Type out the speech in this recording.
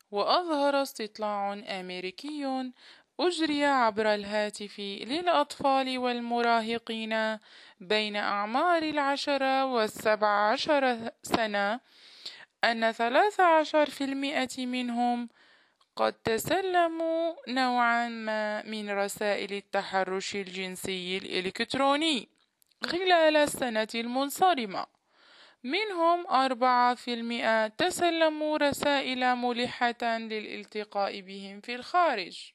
وأظهر استطلاع أمريكي أجري عبر الهاتف للأطفال والمراهقين بين أعمار 10 و17 سنة أن 13% منهم قد تسلموا نوعا ما من رسائل التحرش الجنسي الإلكتروني خلال السنة المنصرمة. منهم 4% تسلموا رسائل ملحة للالتقاء بهم في الخارج.